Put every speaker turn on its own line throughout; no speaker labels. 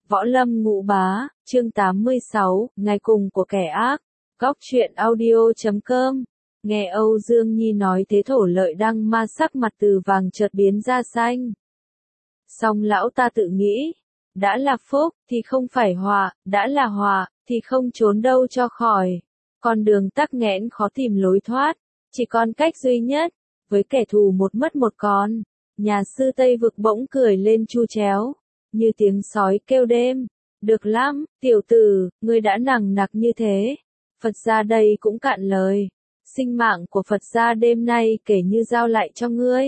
Võ Lâm Ngũ Bá, chương 86, Ngày cùng của kẻ ác. Góc truyện audio.com. Nghe Âu Dương Nhi nói thế Thổ Lợi Đăng ma sắc mặt từ vàng chợt biến ra xanh. Song lão ta tự nghĩ, đã là phúc thì không phải họa, đã là họa thì không trốn đâu cho khỏi. Con đường tắc nghẽn khó tìm lối thoát, chỉ còn cách duy nhất, với kẻ thù một mất một con. Nhà sư Tây Vực bỗng cười lên chu chéo, như tiếng sói kêu đêm. Được lắm, tiểu tử, ngươi đã nằng nặc như thế. Phật gia đây cũng cạn lời. Sinh mạng của Phật gia đêm nay kể như giao lại cho ngươi.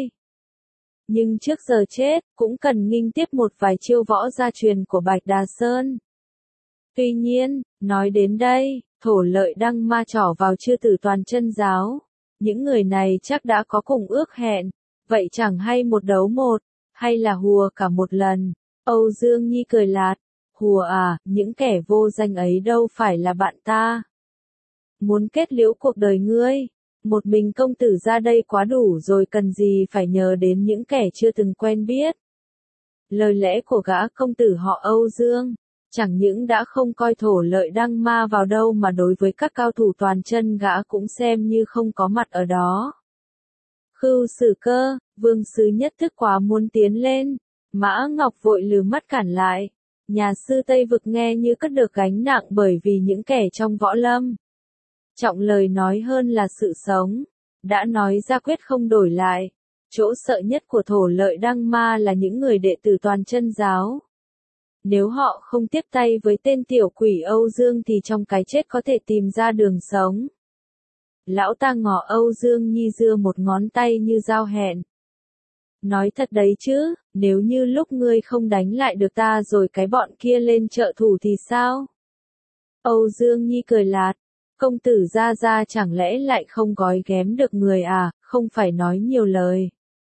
Nhưng trước giờ chết, cũng cần nghinh tiếp một vài chiêu võ gia truyền của Bạch Đà Sơn. Tuy nhiên, nói đến đây, Thổ Lợi Đăng ma trỏ vào chư tử toàn chân giáo. Những người này chắc đã có cùng ước hẹn. Vậy chẳng hay một đấu một, hay là hùa cả một lần. Âu Dương Nhi cười lạt. Hùa à, những kẻ vô danh ấy đâu phải là bạn ta. Muốn kết liễu cuộc đời ngươi, một mình công tử ra đây quá đủ rồi, cần gì phải nhờ đến những kẻ chưa từng quen biết. Lời lẽ của gã công tử họ Âu Dương, chẳng những đã không coi Thổ Lợi Đăng ma vào đâu mà đối với các cao thủ toàn chân gã cũng xem như không có mặt ở đó. Khưu Sử Cơ, Vương Sứ nhất thức quá muốn tiến lên, Mã Ngọc vội lừ mắt cản lại. Nhà sư Tây Vực nghe như cất được gánh nặng bởi vì những kẻ trong võ lâm. Trọng lời nói hơn là sự sống, đã nói ra quyết không đổi lại. Chỗ sợ nhất của Thổ Lợi Đăng ma là những người đệ tử toàn chân giáo. Nếu họ không tiếp tay với tên tiểu quỷ Âu Dương thì trong cái chết có thể tìm ra đường sống. Lão ta ngỏ Âu Dương Nhi giơ một ngón tay như giao hẹn. Nói thật đấy chứ, nếu như lúc ngươi không đánh lại được ta rồi cái bọn kia lên trợ thủ thì sao? Âu Dương Nhi cười lạt. Công tử ra chẳng lẽ lại không gói ghém được người à, không phải nói nhiều lời.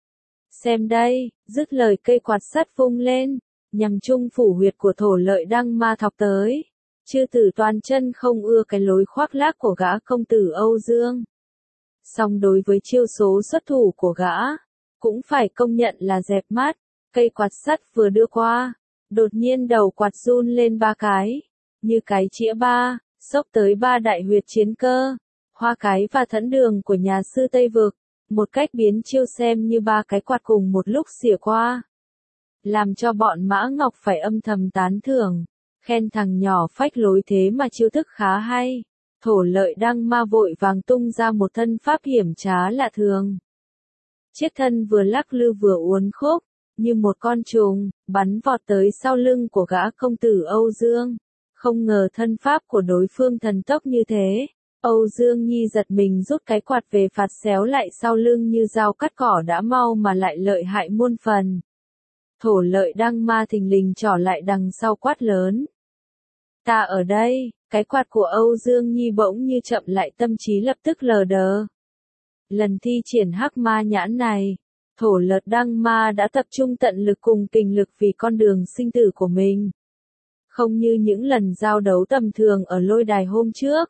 Xem đây, dứt lời cây quạt sắt vung lên, nhằm trung phủ huyệt của Thổ Lợi Đăng ma thọc tới. Chư tử toàn chân không ưa cái lối khoác lác của gã công tử Âu Dương. Song đối với chiêu số xuất thủ của gã, cũng phải công nhận là dẹp mát. Cây quạt sắt vừa đưa qua, đột nhiên đầu quạt run lên ba cái, như cái chĩa ba, xốc tới ba đại huyệt chiến cơ, Hoa Cái và Thẫn Đường của nhà sư Tây Vực, một cách biến chiêu xem như ba cái quạt cùng một lúc xỉa qua. Làm cho bọn Mã Ngọc phải âm thầm tán thưởng, khen thằng nhỏ phách lối thế mà chiêu thức khá hay. Thổ Lợi Đăng ma vội vàng tung ra một thân pháp hiểm trá lạ thường. Chiếc thân vừa lắc lư vừa uốn khúc, như một con trùng, bắn vọt tới sau lưng của gã công tử Âu Dương. Không ngờ thân pháp của đối phương thần tốc như thế. Âu Dương Nhi giật mình rút cái quạt về phạt xéo lại sau lưng như dao cắt cỏ đã mau mà lại lợi hại muôn phần. Thổ Lợi Đăng ma thình lình trỏ lại đằng sau quát lớn. Ta ở đây, cái quạt của Âu Dương Nhi bỗng như chậm lại, tâm trí lập tức lờ đờ. Lần thi triển hắc ma nhãn này, Thổ Lợi Đăng ma đã tập trung tận lực cùng kình lực vì con đường sinh tử của mình. Không như những lần giao đấu tầm thường ở lôi đài hôm trước.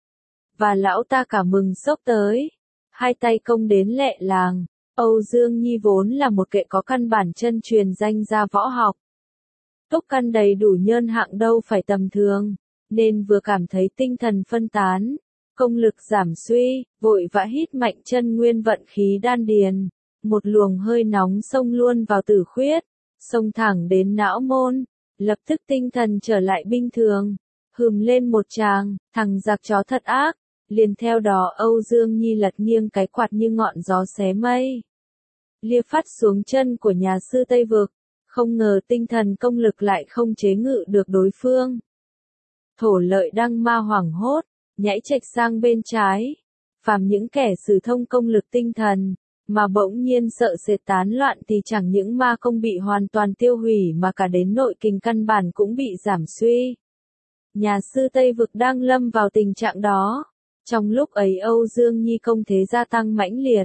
Và lão ta cả mừng sốc tới, hai tay công đến lẹ làng. Âu Dương Nhi vốn là một kệ có căn bản chân truyền danh ra võ học. Túc căn đầy đủ nhơn hạng đâu phải tầm thường, nên vừa cảm thấy tinh thần phân tán, công lực giảm suy, vội vã hít mạnh chân nguyên vận khí đan điền. Một luồng hơi nóng xông luôn vào tử khuyết, xông thẳng đến não môn. Lập tức tinh thần trở lại bình thường, hừm lên một tràng, thằng giặc chó thật ác. Liền theo đó Âu Dương Nhi lật nghiêng cái quạt như ngọn gió xé mây, lia phát xuống chân của nhà sư Tây Vực. Không ngờ tinh thần công lực lại không chế ngự được đối phương. Thổ Lợi Đăng ma hoảng hốt, nhảy chệch sang bên trái. Phàm những kẻ sử thông công lực tinh thần, mà bỗng nhiên sợ sệt tán loạn thì chẳng những ma công bị hoàn toàn tiêu hủy mà cả đến nội kình căn bản cũng bị giảm suy. Nhà sư Tây Vực đang lâm vào tình trạng đó. Trong lúc ấy Âu Dương Nhi công thế gia tăng mãnh liệt.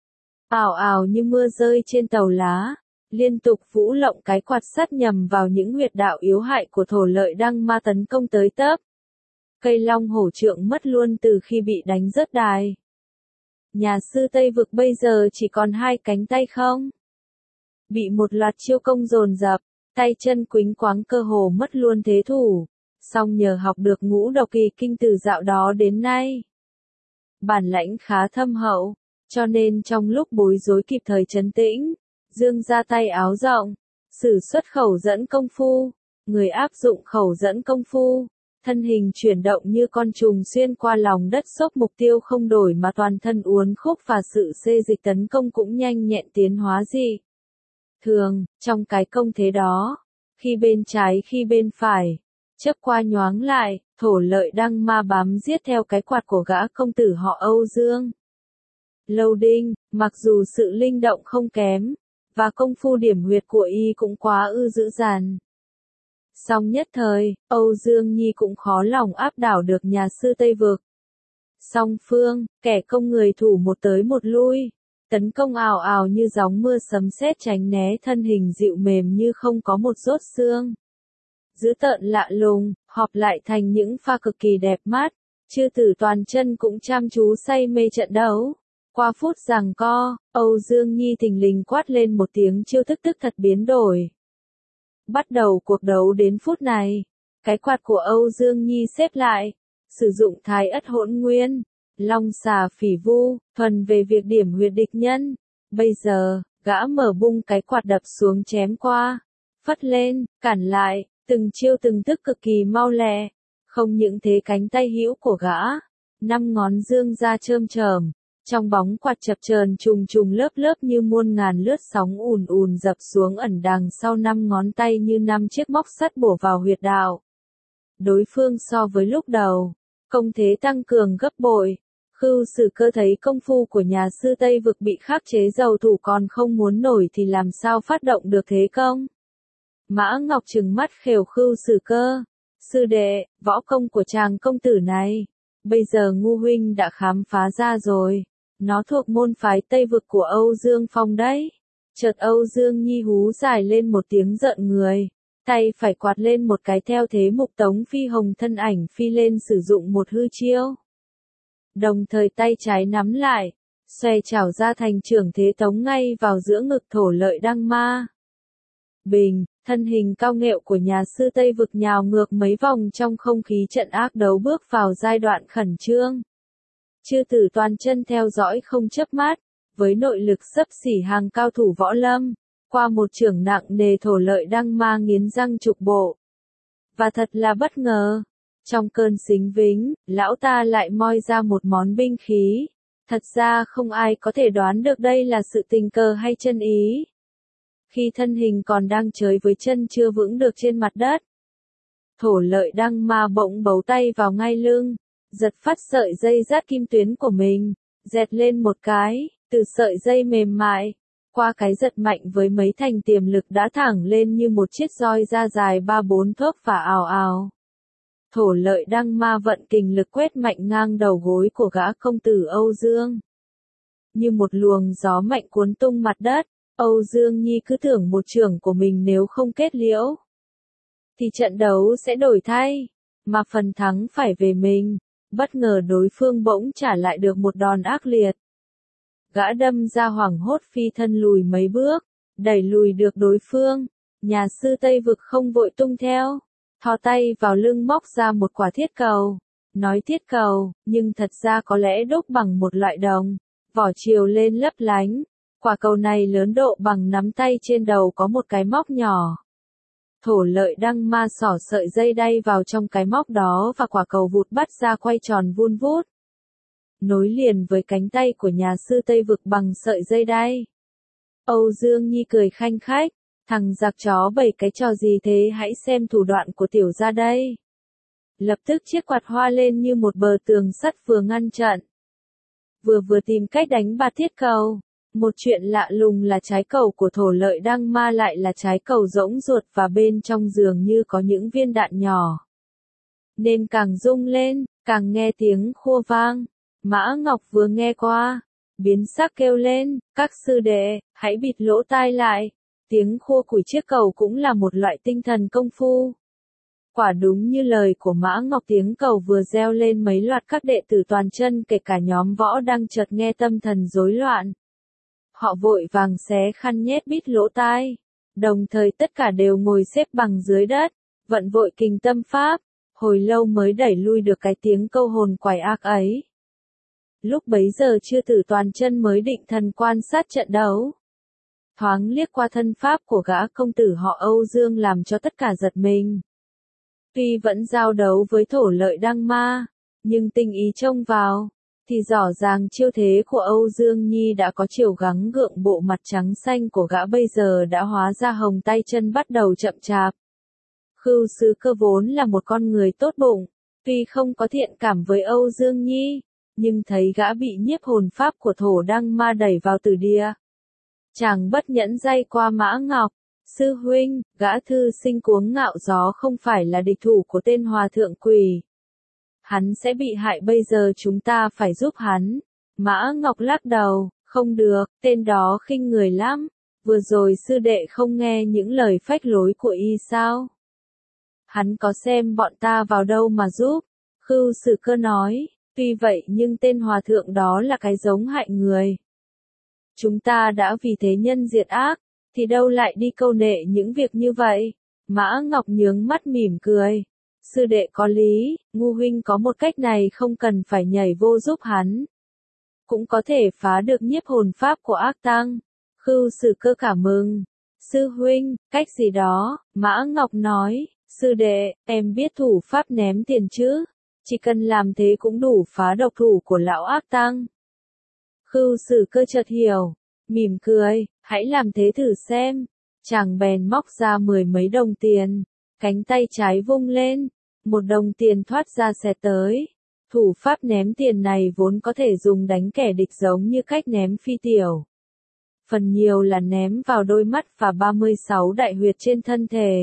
Ào ào như mưa rơi trên tàu lá, liên tục vũ lộng cái quạt sắt nhằm vào những huyệt đạo yếu hại của Thổ Lợi Đăng ma tấn công tới tấp. Cây long hổ trượng mất luôn từ khi bị đánh rớt đài. Nhà sư Tây Vực bây giờ chỉ còn hai cánh tay không. Bị một loạt chiêu công dồn dập, tay chân quĩnh quáng cơ hồ mất luôn thế thủ, song nhờ học được ngũ độc kỳ kinh từ dạo đó đến nay. Bản lãnh khá thâm hậu, cho nên trong lúc bối rối kịp thời trấn tĩnh, dương ra tay áo rộng, sử xuất khẩu dẫn công phu, người áp dụng khẩu dẫn công phu, thân hình chuyển động như con trùng xuyên qua lòng đất xốc mục tiêu không đổi mà toàn thân uốn khúc và sự xê dịch tấn công cũng nhanh nhẹn tiến hóa dị. Thường, trong cái công thế đó, khi bên trái khi bên phải, chớp qua nhoáng lại, Thổ Lợi Đăng Ma bám giết theo cái quạt của gã công tử họ Âu Dương. Lâu Đinh, mặc dù sự linh động không kém, và công phu điểm huyệt của y cũng quá ư dữ dằn. Song nhất thời, Âu Dương Nhi cũng khó lòng áp đảo được nhà sư Tây Vực. Song phương, kẻ công người thủ một tới một lui, tấn công ào ào như gióng mưa sấm sét tránh né thân hình dịu mềm như không có một rốt xương. Dữ tợn lạ lùng, họp lại thành những pha cực kỳ đẹp mắt, chư tử toàn chân cũng chăm chú say mê trận đấu. Qua phút giằng co, Âu Dương Nhi thình lình quát lên một tiếng chiêu thức tức thật biến đổi. Bắt đầu cuộc đấu đến phút này, cái quạt của Âu Dương Nhi xếp lại, sử dụng thái ất hỗn nguyên, long xà phỉ vu, thuần về việc điểm huyệt địch nhân. Bây giờ, gã mở bung cái quạt đập xuống chém qua, phất lên, cản lại, từng chiêu từng thức cực kỳ mau lẹ. Không những thế cánh tay hữu của gã, 5 ngón dương ra chơm chởm, trong bóng quạt chập chờn trùng trùng lớp lớp như muôn ngàn lướt sóng ùn ùn dập xuống ẩn đằng sau 5 ngón tay như 5 chiếc móc sắt bổ vào huyệt đạo. Đối phương so với lúc đầu, công thế tăng cường gấp bội. Khưu Sử Cơ thấy công phu của nhà sư Tây Vực bị khắc chế dầu thủ còn không muốn nổi thì làm sao phát động được thế công. Mã Ngọc trừng mắt khều Khưu Sử Cơ, sư đệ, võ công của chàng công tử này, bây giờ ngu huynh đã khám phá ra rồi, nó thuộc môn phái Tây Vực của Âu Dương Phong đấy. Chợt Âu Dương Nhi hú dài lên một tiếng giận người, tay phải quạt lên một cái theo thế mục tống phi hồng thân ảnh phi lên sử dụng một hư chiêu. Đồng thời tay trái nắm lại, xòe chảo ra thành trưởng thế tống ngay vào giữa ngực Thổ Lợi Đăng Ma. Bình, thân hình cao nghệu của nhà sư Tây Vực nhào ngược mấy vòng trong không khí trận ác đấu bước vào giai đoạn khẩn trương. Chư tử toàn chân theo dõi không chớp mắt, với nội lực xấp xỉ hàng cao thủ võ lâm, qua một chưởng nặng nề Thổ Lợi Đăng Ma nghiến răng trục bộ. Và thật là bất ngờ, trong cơn xính vính, lão ta lại moi ra một món binh khí. Thật ra không ai có thể đoán được đây là sự tình cờ hay chân ý. Khi thân hình còn đang chới với chân chưa vững được trên mặt đất, Thổ Lợi Đăng Ma bỗng bấu tay vào ngay lưng, giật phát sợi dây dắt kim tuyến của mình, dẹt lên một cái, từ sợi dây mềm mại, qua cái giật mạnh với mấy thành tiềm lực đã thẳng lên như một chiếc roi da dài 3-4 thước và ào ào. Thổ Lợi Đăng Ma vận kình lực quét mạnh ngang đầu gối của gã công tử Âu Dương. Như một luồng gió mạnh cuốn tung mặt đất, Âu Dương Nhi cứ tưởng một chưởng của mình nếu không kết liễu, thì trận đấu sẽ đổi thay, mà phần thắng phải về mình. Bất ngờ đối phương bỗng trả lại được một đòn ác liệt. Gã đâm ra hoảng hốt phi thân lùi mấy bước, đẩy lùi được đối phương. Nhà sư Tây Vực không vội tung theo, thò tay vào lưng móc ra một quả thiết cầu. Nói thiết cầu, nhưng thật ra có lẽ đúc bằng một loại đồng, vỏ chiều lên lấp lánh. Quả cầu này lớn độ bằng nắm tay, trên đầu có một cái móc nhỏ. Thổ Lợi Đăng Ma xỏ sợi dây đay vào trong cái móc đó và quả cầu vụt bắt ra quay tròn vun vút, nối liền với cánh tay của nhà sư Tây Vực bằng sợi dây đay. Âu Dương Nhi cười khanh khách, thằng giặc chó bày cái trò gì thế, hãy xem thủ đoạn của tiểu gia đây. Lập tức chiếc quạt hoa lên như một bờ tường sắt vừa ngăn trận, vừa tìm cách đánh bạt thiết cầu. Một chuyện lạ lùng là trái cầu của Thổ Lợi Đăng Ma lại là trái cầu rỗng ruột và bên trong dường như có những viên đạn nhỏ. Nên càng rung lên, càng nghe tiếng khua vang. Mã Ngọc vừa nghe qua, biến sắc kêu lên, các sư đệ, hãy bịt lỗ tai lại. Tiếng khua của chiếc cầu cũng là một loại tinh thần công phu. Quả đúng như lời của Mã Ngọc, tiếng cầu vừa reo lên mấy loạt các đệ tử toàn chân kể cả nhóm võ đang chợt nghe tâm thần rối loạn. Họ vội vàng xé khăn nhét bít lỗ tai, Đồng thời tất cả đều ngồi xếp bằng dưới đất, vận vội kình tâm pháp, hồi lâu mới đẩy lui được cái tiếng câu hồn quái ác ấy. Lúc bấy giờ Chư Tử Toàn Chân mới định thần quan sát trận đấu. Thoáng liếc qua thân pháp của gã công tử họ Âu Dương làm cho tất cả giật mình. Tuy vẫn giao đấu với Thổ Lợi Đăng Ma, nhưng tinh ý trông vào, thì rõ ràng chiêu thế của Âu Dương Nhi đã có chiều gắng gượng, bộ mặt trắng xanh của gã bây giờ đã hóa ra hồng, tay chân bắt đầu chậm chạp. Khưu Sứ Cơ vốn là một con người tốt bụng, tuy không có thiện cảm với Âu Dương Nhi, nhưng thấy gã bị nhiếp hồn pháp của Thổ Đăng Ma đẩy vào tử địa. Chàng bất nhẫn day qua Mã Ngọc, sư huynh, gã thư sinh cuống ngạo gió không phải là địch thủ của tên hòa thượng quỷ. Hắn sẽ bị hại, bây giờ chúng ta phải giúp hắn. Mã Ngọc lắc đầu, không được, tên đó khinh người lắm. Vừa rồi sư đệ không nghe những lời phách lối của y sao? Hắn có xem bọn ta vào đâu mà giúp? Khưu Sử Cơ nói, tuy vậy nhưng tên hòa thượng đó là cái giống hại người. Chúng ta đã vì thế nhân diệt ác, thì đâu lại đi câu nệ những việc như vậy? Mã Ngọc nhướng mắt mỉm cười. Sư đệ có lý, ngu huynh có một cách này không cần phải nhảy vô giúp hắn. Cũng có thể phá được nhiếp hồn pháp của ác tăng. Khưu Sử Cơ cảm mừng. Sư huynh, cách gì đó, Mã Ngọc nói, sư đệ, em biết thủ pháp ném tiền chứ? Chỉ cần làm thế cũng đủ phá độc thủ của lão ác tăng. Khưu Sử Cơ chợt hiểu, mỉm cười, hãy làm thế thử xem. Chàng bèn móc ra 10 mấy đồng tiền, cánh tay trái vung lên, một đồng tiền thoát ra xẹt tới. Thủ pháp ném tiền này vốn có thể dùng đánh kẻ địch giống như cách ném phi tiểu. Phần nhiều là ném vào đôi mắt và 36 đại huyệt trên thân thể.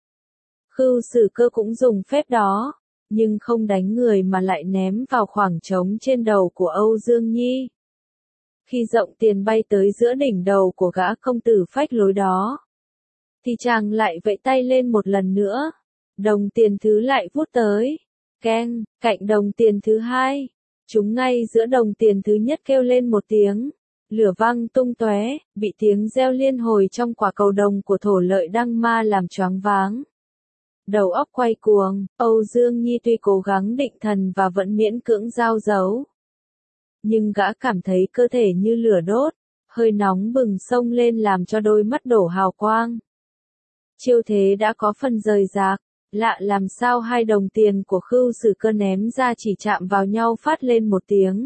Khưu Sử Cơ cũng dùng phép đó, nhưng không đánh người mà lại ném vào khoảng trống trên đầu của Âu Dương Nhi. Khi rộng tiền bay tới giữa đỉnh đầu của gã công tử phách lối đó, thì chàng lại vẫy tay lên một lần nữa. Đồng tiền thứ lại vút tới. Keng, cạnh đồng tiền thứ hai. Chúng ngay giữa đồng tiền thứ nhất kêu lên một tiếng. Lửa văng tung tóe, bị tiếng reo liên hồi trong quả cầu đồng của Thổ Lợi Đăng Ma làm choáng váng. Đầu óc quay cuồng, Âu Dương Nhi tuy cố gắng định thần và vẫn miễn cưỡng giao giấu. Nhưng gã cảm thấy cơ thể như lửa đốt, hơi nóng bừng sông lên làm cho đôi mắt đổ hào quang. Chiêu thế đã có phần rời rạc, lạ làm sao hai đồng tiền của Khưu Sử Cơ ném ra chỉ chạm vào nhau phát lên một tiếng.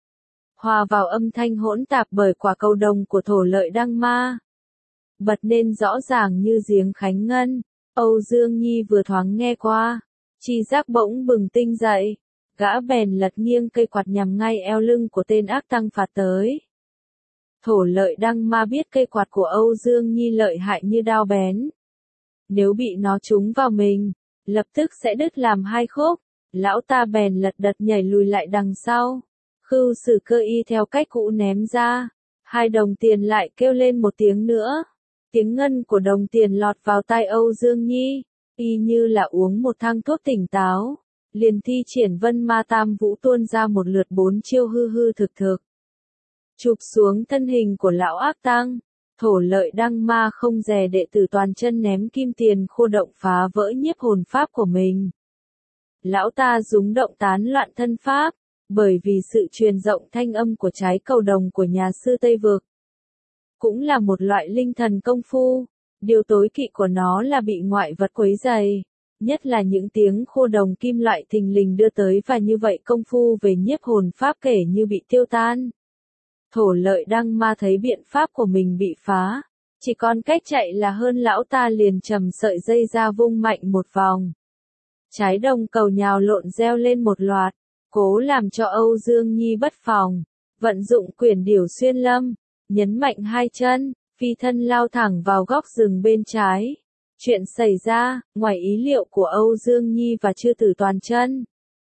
Hòa vào âm thanh hỗn tạp bởi quả cầu đồng của Thổ Lợi Đăng Ma. Bật nên rõ ràng như giếng khánh ngân, Âu Dương Nhi vừa thoáng nghe qua, chi giác bỗng bừng tinh dậy, gã bèn lật nghiêng cây quạt nhằm ngay eo lưng của tên ác tăng phạt tới. Thổ Lợi Đăng Ma biết cây quạt của Âu Dương Nhi lợi hại như đao bén. Nếu bị nó trúng vào mình, lập tức sẽ đứt làm hai khúc. Lão ta bèn lật đật nhảy lùi lại đằng sau. Khưu Sử Cơ y theo cách cũ ném ra. Hai đồng tiền lại kêu lên một tiếng nữa. Tiếng ngân của đồng tiền lọt vào tai Âu Dương Nhi, y như là uống một thang thuốc tỉnh táo. Liền thi triển Vân Ma Tam Vũ tuôn ra một lượt 4 chiêu hư hư thực thực. Chụp xuống thân hình của lão ác tăng. Thổ Lợi Đăng Ma không dè đệ tử Toàn Chân ném kim tiền khô động phá vỡ nhiếp hồn pháp của mình. Lão ta rúng động tán loạn thân pháp, bởi vì sự truyền rộng thanh âm của trái cầu đồng của nhà sư Tây Vực. Cũng là một loại linh thần công phu, điều tối kỵ của nó là bị ngoại vật quấy rầy, nhất là những tiếng khô đồng kim loại thình lình đưa tới, và như vậy công phu về nhiếp hồn pháp kể như bị tiêu tan. Thổ Lợi Đăng Ma thấy biện pháp của mình bị phá, chỉ còn cách chạy là hơn, lão ta liền trầm sợi dây ra vung mạnh một vòng. Trái đồng cầu nhào lộn reo lên một loạt, cố làm cho Âu Dương Nhi bất phòng, vận dụng Quyển Điểu Xuyên Lâm, nhấn mạnh hai chân, phi thân lao thẳng vào góc rừng bên trái. Chuyện xảy ra, ngoài ý liệu của Âu Dương Nhi và Chư Tử Toàn Chân.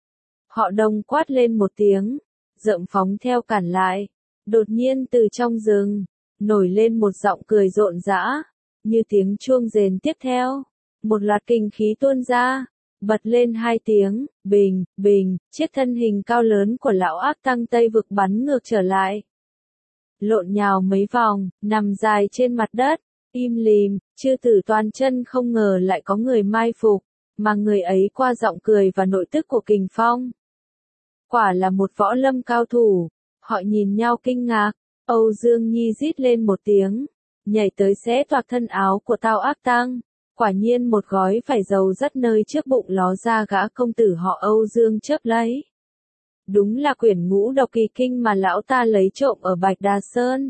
Họ đồng quát lên một tiếng, rợm phóng theo cản lại. Đột nhiên từ trong rừng, nổi lên một giọng cười rộn rã, như tiếng chuông rền tiếp theo. Một loạt kình khí tuôn ra, bật lên hai tiếng, bình, bình, chiếc thân hình cao lớn của lão ác tăng Tây Vực bắn ngược trở lại. Lộn nhào mấy vòng, nằm dài trên mặt đất, Im lìm, chư tử toàn chân không ngờ lại có người mai phục, mà người ấy qua giọng cười và nội tức của Kình Phong. Quả là một võ lâm cao thủ, họ nhìn nhau kinh ngạc, Âu Dương Nhi rít lên một tiếng, nhảy tới xé toạc thân áo của Tào Ác Tăng, quả nhiên một gói vải dầu rất nơi trước bụng ló ra gã công tử họ Âu Dương chớp lấy. Đúng là quyển ngũ độc kỳ kinh mà lão ta lấy trộm ở Bạch Đà Sơn.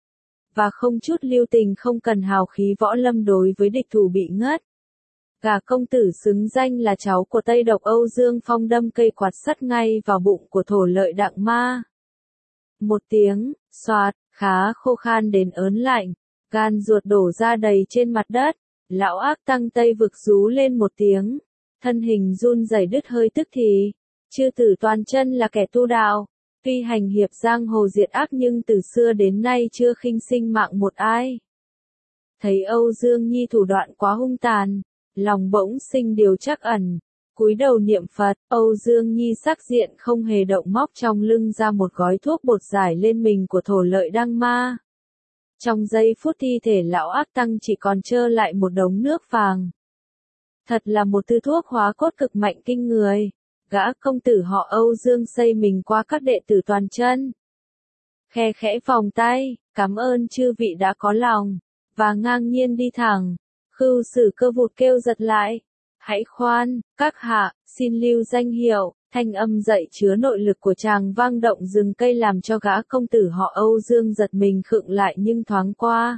Và không chút lưu tình không cần hào khí võ lâm đối với địch thủ bị ngất. Gã công tử xứng danh là cháu của Tây Độc Âu Dương Phong đâm cây quạt sắt ngay vào bụng của thổ lợi Đặng Ma. Một tiếng, xoạt, khá khô khan đến ớn lạnh, gan ruột đổ ra đầy trên mặt đất, lão Ác Tăng Tây vực rú lên một tiếng, thân hình run rẩy đứt hơi tức thì, chư tử toàn chân là kẻ tu đạo, tuy hành hiệp giang hồ diệt ác nhưng từ xưa đến nay chưa khinh sinh mạng một ai. Thấy Âu Dương Nhi thủ đoạn quá hung tàn, lòng bỗng sinh điều trắc ẩn, cúi đầu niệm Phật, Âu Dương Nhi sắc diện không hề động móc trong lưng ra một gói thuốc bột giải lên mình của thổ lợi Đăng Ma. Trong giây phút thi thể lão Ác Tăng chỉ còn trơ lại một đống nước vàng. Thật là một thứ thuốc hóa cốt cực mạnh kinh người. Gã công tử họ Âu Dương xây mình qua các đệ tử toàn chân. Khe khẽ vòng tay, cảm ơn chư vị đã có lòng, và ngang nhiên đi thẳng. Khưu Sử Cơ vụt kêu giật lại. Hãy khoan, các hạ, xin lưu danh hiệu. Thanh âm dậy chứa nội lực của chàng vang động rừng cây làm cho gã công tử họ Âu Dương giật mình khựng lại nhưng thoáng qua.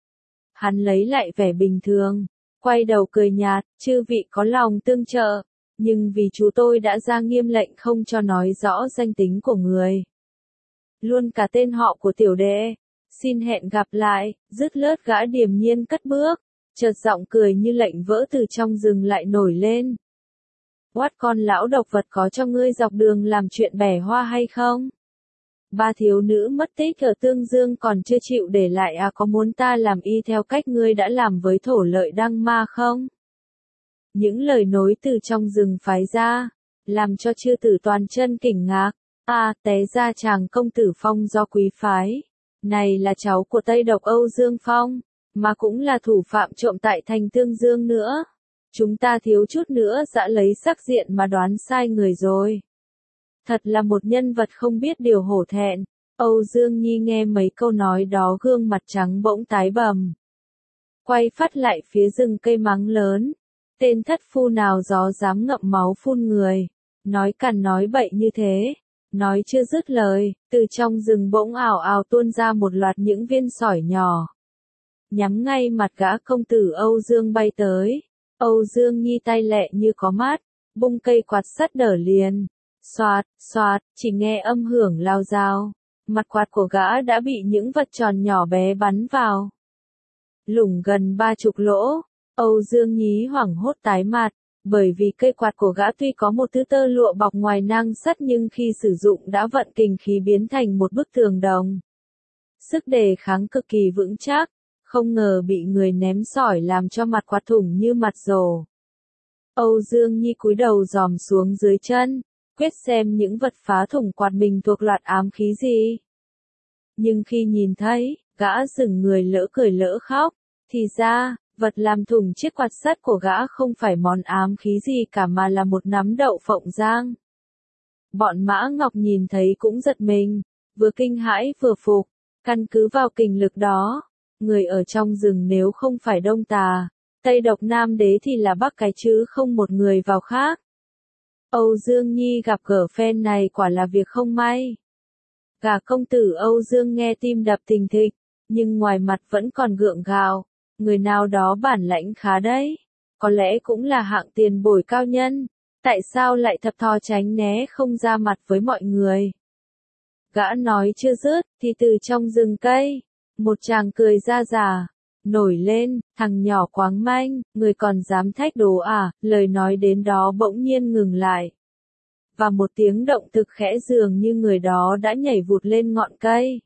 Hắn lấy lại vẻ bình thường, quay đầu cười nhạt, chư vị có lòng tương trợ, nhưng vì chú tôi đã ra nghiêm lệnh không cho nói rõ danh tính của người. Luôn cả tên họ của tiểu đệ, xin hẹn gặp lại, dứt lớt gã điềm nhiên cất bước, chợt giọng cười như lệnh vỡ từ trong rừng lại nổi lên. Quát con lão độc vật có cho ngươi dọc đường làm chuyện bẻ hoa hay không? Ba thiếu nữ mất tích ở Tương Dương còn chưa chịu để lại có muốn ta làm y theo cách ngươi đã làm với thổ lợi Đăng Ma không? Những lời nối từ trong rừng phái ra, làm cho chư tử toàn chân kinh ngạc, té ra chàng công tử Phong do quý phái. Này là cháu của Tây Độc Âu Dương Phong, mà cũng là thủ phạm trộm tại thành Tương Dương nữa. Chúng ta thiếu chút nữa đã lấy sắc diện mà đoán sai người rồi. Thật là một nhân vật không biết điều hổ thẹn. Âu Dương Nhi nghe mấy câu nói đó gương mặt trắng bỗng tái bầm. Quay phát lại phía rừng cây mắng lớn. Tên thất phu nào gió dám ngậm máu phun người. Nói cằn nói bậy như thế. Nói chưa dứt lời, từ trong rừng bỗng ào ào tuôn ra một loạt những viên sỏi nhỏ. Nhắm ngay mặt gã công tử Âu Dương bay tới. Âu Dương Nhi tay lẹ như có mát, bung cây quạt sắt đỡ liền. Xoạt, xoạt, chỉ nghe âm hưởng lao dao. Mặt quạt của gã đã bị những vật tròn nhỏ bé bắn vào. Lủng gần 30 lỗ, Âu Dương Nhí hoảng hốt tái mặt, bởi vì cây quạt của gã tuy có một thứ tơ lụa bọc ngoài nang sắt nhưng khi sử dụng đã vận kình khí biến thành một bức tường đồng. Sức đề kháng cực kỳ vững chắc. Không ngờ bị người ném sỏi làm cho mặt quạt thủng như mặt rổ. Âu Dương Nhi cúi đầu dòm xuống dưới chân, quyết xem những vật phá thủng quạt mình thuộc loạt ám khí gì. Nhưng khi nhìn thấy, gã dừng người lỡ cười lỡ khóc, thì ra, vật làm thủng chiếc quạt sắt của gã không phải món ám khí gì cả mà là một nắm đậu phộng rang. Bọn Mã Ngọc nhìn thấy cũng giật mình, vừa kinh hãi vừa phục, căn cứ vào kình lực đó. Người ở trong rừng nếu không phải Đông Tà, Tây Độc Nam Đế thì là Bắc cái chứ không một người vào khác. Âu Dương Nhi gặp gỡ phen này quả là việc không may. Gã công tử Âu Dương nghe tim đập thình thịch, nhưng ngoài mặt vẫn còn gượng gạo. Người nào đó bản lãnh khá đấy. Có lẽ cũng là hạng tiền bối cao nhân. Tại sao lại thập thò tránh né không ra mặt với mọi người? Gã nói chưa dứt, thì từ trong rừng cây, một chàng cười ra già, nổi lên, thằng nhỏ quáng manh, người còn dám thách đố à, lời nói đến đó bỗng nhiên ngừng lại. Và một tiếng động thực khẽ dường như người đó đã nhảy vụt lên ngọn cây.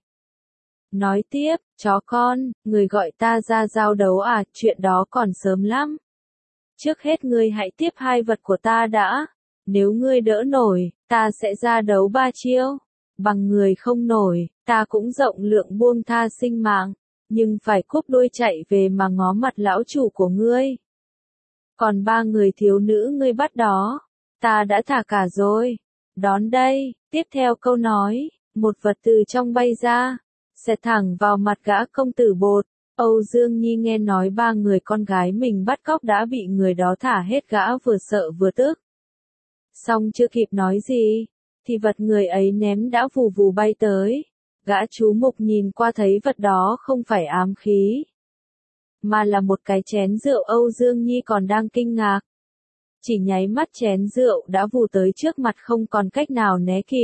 Nói tiếp, chó con, người gọi ta ra giao đấu à, chuyện đó còn sớm lắm. Trước hết ngươi hãy tiếp hai vật của ta đã, nếu ngươi đỡ nổi, ta sẽ ra đấu 3 chiêu. Bằng người không nổi, ta cũng rộng lượng buông tha sinh mạng. nhưng phải cúp đuôi chạy về mà ngó mặt lão chủ của ngươi. Còn 3 người thiếu nữ ngươi bắt đó, ta đã thả cả rồi. Đón đây, tiếp theo câu nói, một vật từ trong bay ra, xẹt thẳng vào mặt gã công tử Bột. Âu Dương Nhi nghe nói 3 người con gái mình bắt cóc đã bị người đó thả hết, gã vừa sợ vừa tức. Xong chưa kịp nói gì, thì vật người ấy ném đã vù vù bay tới. Gã chú mục nhìn qua thấy vật đó không phải ám khí, mà là một cái chén rượu. Âu Dương Nhi còn đang kinh ngạc. Chỉ nháy mắt chén rượu đã vù tới trước mặt, không còn cách nào né kịp.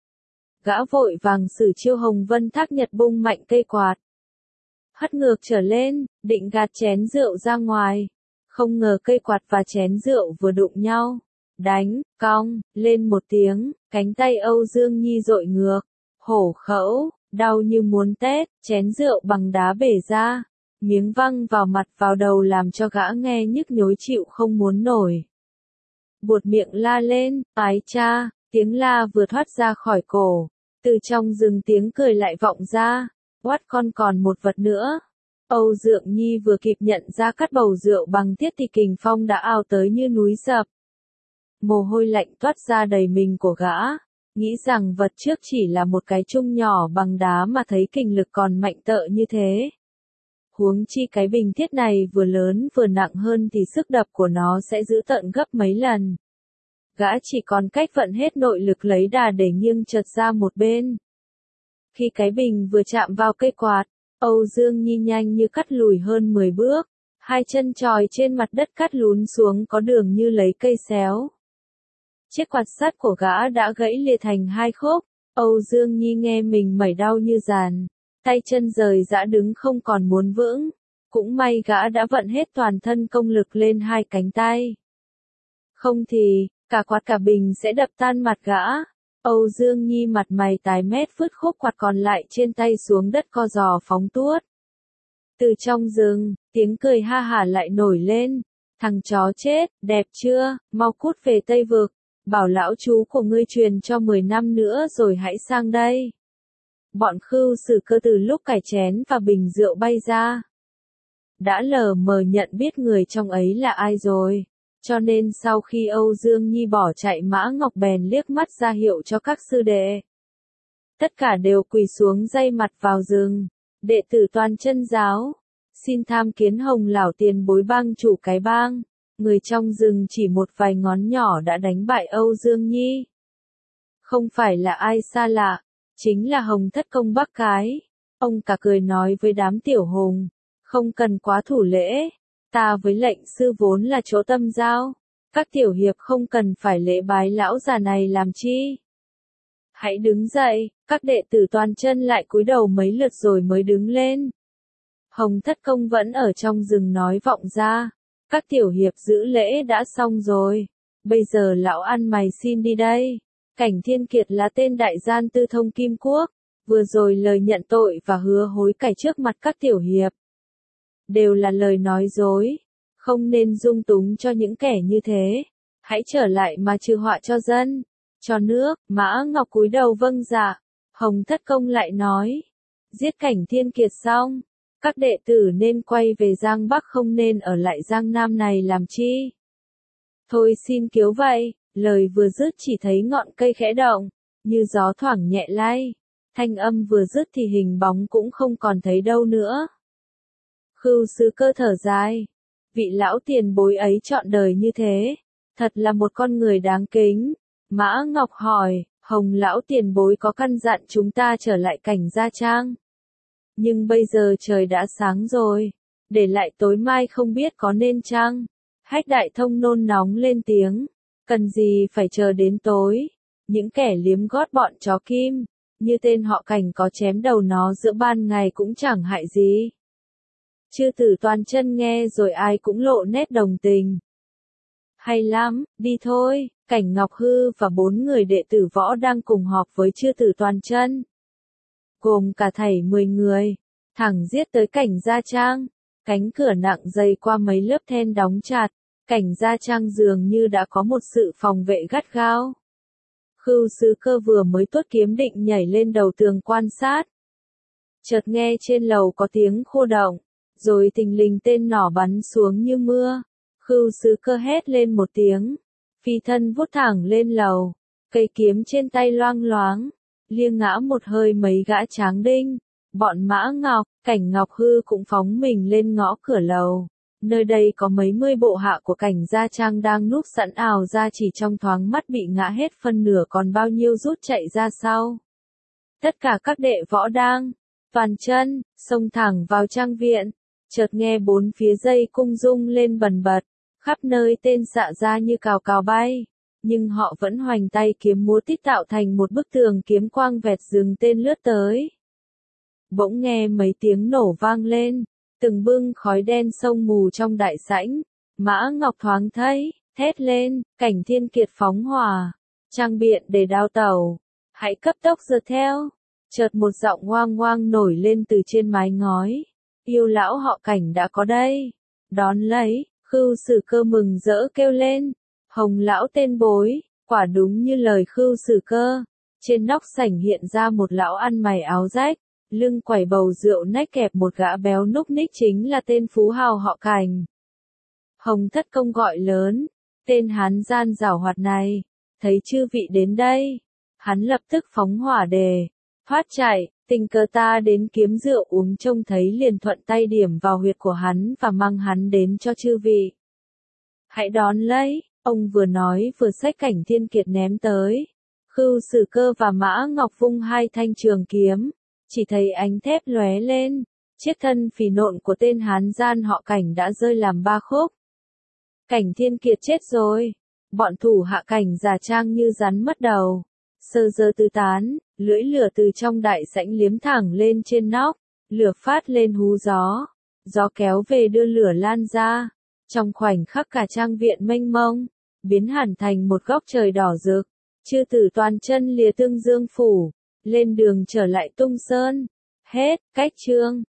Gã vội vàng sử chiêu Hồng Vân Thác Nhật, bung mạnh cây quạt, hất ngược trở lên, định gạt chén rượu ra ngoài. Không ngờ cây quạt và chén rượu vừa đụng nhau, đánh, cong, lên một tiếng, cánh tay Âu Dương Nhi dội ngược, hổ khẩu, đau như muốn tét, chén rượu bằng đá bể ra, miếng văng vào mặt vào đầu làm cho gã nghe nhức nhối chịu không muốn nổi. Buột miệng la lên, ái cha, tiếng la vừa thoát ra khỏi cổ, từ trong rừng tiếng cười lại vọng ra, oát con còn một vật nữa. Âu Dương Nhi vừa kịp nhận ra cắt bầu rượu bằng tiết thì kình phong đã ào tới như núi sập. Mồ hôi lạnh toát ra đầy mình của gã, nghĩ rằng vật trước chỉ là một cái chung nhỏ bằng đá mà thấy kình lực còn mạnh tợ như thế. Huống chi cái bình thiết này vừa lớn vừa nặng hơn thì sức đập của nó sẽ giữ tợn gấp mấy lần. Gã chỉ còn cách vận hết nội lực lấy đà để nghiêng chợt ra một bên. Khi cái bình vừa chạm vào cây quạt, Âu Dương Nhi nhanh như cắt lùi hơn 10 bước, hai chân chòi trên mặt đất cắt lún xuống có đường như lấy cây xéo. Chiếc quạt sắt của gã đã gãy lìa thành 2 khúc, Âu Dương Nhi nghe mình mẩy đau như dàn, tay chân rời rã đứng không còn muốn vững. Cũng may gã đã vận hết toàn thân công lực lên 2 cánh tay. Không thì, cả quạt cả bình sẽ đập tan mặt gã. Âu Dương Nhi mặt mày tái mét vứt khúc quạt còn lại trên tay xuống đất co giò phóng tuốt. Từ trong rừng, tiếng cười ha hả lại nổi lên. Thằng chó chết, đẹp chưa, mau cút về Tây Vực. Bảo lão chú của ngươi truyền cho 10 năm nữa rồi hãy sang đây. Bọn Khưu Sử Cơ từ lúc cải chén và bình rượu bay ra, đã lờ mờ nhận biết người trong ấy là ai rồi. Cho nên sau khi Âu Dương Nhi bỏ chạy, Mã Ngọc bèn liếc mắt ra hiệu cho các sư đệ. Tất cả đều quỳ xuống dây mặt vào rừng. Đệ tử Toàn Chân giáo, xin tham kiến Hồng lão tiền bối bang chủ cái bang. Người trong rừng chỉ một vài ngón nhỏ đã đánh bại Âu Dương Nhi. Không phải là ai xa lạ, chính là Hồng Thất Công Bắc Cái. Ông cả cười nói với đám tiểu hùng, không cần quá thủ lễ. Ta với lệnh sư vốn là chỗ tâm giao, các tiểu hiệp không cần phải lễ bái lão già này làm chi. Hãy đứng dậy, các đệ tử Toàn Chân lại cúi đầu mấy lượt rồi mới đứng lên. Hồng Thất Công vẫn ở trong rừng nói vọng ra, các tiểu hiệp giữ lễ đã xong rồi, bây giờ lão ăn mày xin đi đây. Cảnh Thiên Kiệt là tên đại gian tư thông Kim Quốc, vừa rồi lời nhận tội và hứa hối cải trước mặt các tiểu hiệp đều là lời nói dối, không nên dung túng cho những kẻ như thế. Hãy trở lại mà trừ họa cho dân, cho nước. Mã Ngọc cúi đầu vâng dạ. Hồng Thất Công lại nói, giết Cảnh Thiên Kiệt xong, các đệ tử nên quay về Giang Bắc, không nên ở lại Giang Nam này làm chi. Thôi xin kiếu vậy. Lời vừa dứt chỉ thấy ngọn cây khẽ động, như gió thoảng nhẹ lay. Thanh âm vừa dứt thì hình bóng cũng không còn thấy đâu nữa. Khưu Sử Cơ thở dài. Vị lão tiền bối ấy trọn đời như thế, thật là một con người đáng kính. Mã Ngọc hỏi, Hồng lão tiền bối có căn dặn chúng ta trở lại Cảnh Gia Trang. Nhưng bây giờ trời đã sáng rồi, để lại tối mai không biết có nên chăng? Hách Đại Thông nôn nóng lên tiếng. Cần gì phải chờ đến tối, những kẻ liếm gót bọn chó kim, như tên họ Cảnh có chém đầu nó giữa ban ngày cũng chẳng hại gì. Chư tử Toàn Chân nghe rồi ai cũng lộ nét đồng tình. Hay lắm, đi thôi. Cảnh Ngọc Hư và 4 người đệ tử võ đang cùng họp với chư tử Toàn Chân, gồm cả thảy 10 người, thẳng giết tới Cảnh Gia Trang. Cánh cửa nặng dày qua mấy lớp then đóng chặt, Cảnh Gia Trang dường như đã có một sự phòng vệ gắt gao. Khưu Sử Cơ vừa mới tuốt kiếm định nhảy lên đầu tường quan sát, Chợt nghe trên lầu có tiếng khô động, rồi thình lình tên nỏ bắn xuống như mưa. Khưu Sứ Cơ hét lên một tiếng, phi thân vút thẳng lên lầu, cây kiếm trên tay loang loáng, liêng ngã một hơi mấy gã tráng đinh. Bọn Mã Ngọc, Cảnh Ngọc Hư cũng phóng mình lên ngõ cửa lầu. Nơi đây có mấy mươi bộ hạ của Cảnh Gia Trang đang núp sẵn ào ra, chỉ trong thoáng mắt bị ngã hết phân nửa, còn bao nhiêu rút chạy ra sau. Tất cả các đệ võ đang toàn chân, xông thẳng vào trang viện. Chợt nghe bốn phía dây cung rung lên bần bật, khắp nơi tên xạ ra như cào cào bay, nhưng họ vẫn hoành tay kiếm múa tít tạo thành một bức tường kiếm quang vẹt rừng tên lướt tới. Bỗng nghe mấy tiếng nổ vang lên, từng bưng khói đen sông mù trong đại sảnh. Mã Ngọc thoáng thấy, thét lên, Cảnh Thiên Kiệt phóng hỏa, trang biện để đao tẩu, hãy cấp tốc giơ theo. Chợt một giọng ngoang ngoang nổi lên từ trên mái ngói, yêu lão họ Cảnh đã có đây. Đón lấy, Khưu Sử Cơ mừng rỡ kêu lên, Hồng lão tên bối. Quả đúng như lời Khưu Sử Cơ, trên nóc sảnh hiện ra một lão ăn mày áo rách, lưng quẩy bầu rượu nách kẹp một gã béo núc ních, chính là tên phú hào họ Cảnh. Hồng Thất Công gọi lớn, tên hán gian giảo hoạt này, thấy chư vị đến đây, hắn lập tức phóng hỏa đề thoát chạy. Tình cờ ta đến kiếm rượu uống trông thấy, liền thuận tay điểm vào huyệt của hắn và mang hắn đến cho chư vị. Hãy đón lấy. Ông vừa nói vừa xách Cảnh Thiên Kiệt ném tới. Khưu Sử Cơ và Mã Ngọc vung hai thanh trường kiếm, chỉ thấy ánh thép lóe lên, chiếc thân phì nộn của tên hán gian họ Cảnh đã rơi làm ba khúc. Cảnh Thiên Kiệt chết rồi. Bọn thủ hạ Cảnh Già Trang như rắn mất đầu, sơ dơ tứ tán. Lưỡi lửa từ trong đại sảnh liếm thẳng lên trên nóc, lửa phát lên hú gió, gió kéo về đưa lửa lan ra. Trong khoảnh khắc cả trang viện mênh mông, biến hẳn thành một góc trời đỏ rực. Chư tử toàn chân lìa Tương Dương phủ, lên đường trở lại Tung Sơn. Hết, cách chương.